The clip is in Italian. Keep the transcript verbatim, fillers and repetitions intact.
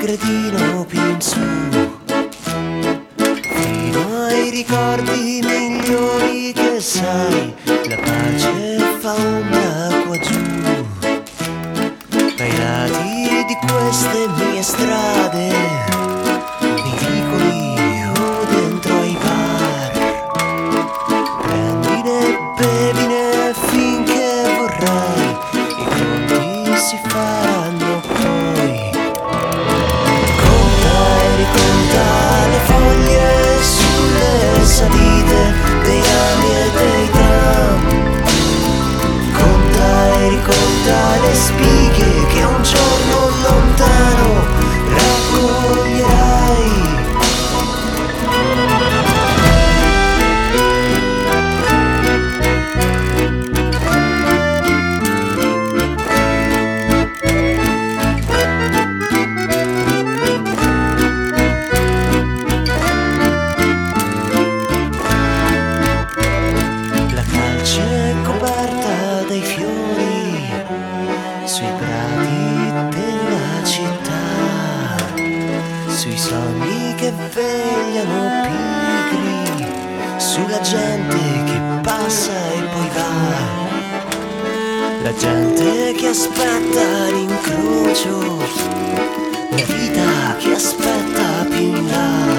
gradino più in su, fino ai ricordi migliori che sai, la pace fa ombra qua giù, ai lati di queste mie strade, nei vicoli o dentro ai bar, prendine, bevine finché vorrai, i conti si faranno poi. Conta e riconta le foglie sulle salite dei rami e dei tram, conta e riconta le spighe che un giorno lontano raccoglierai. La calce è coperta dai fiori sui prati della città, sui sogni che vegliano pigri, sulla gente che passa e poi va, la gente che aspetta l'incrocio, la vita che aspetta più in là.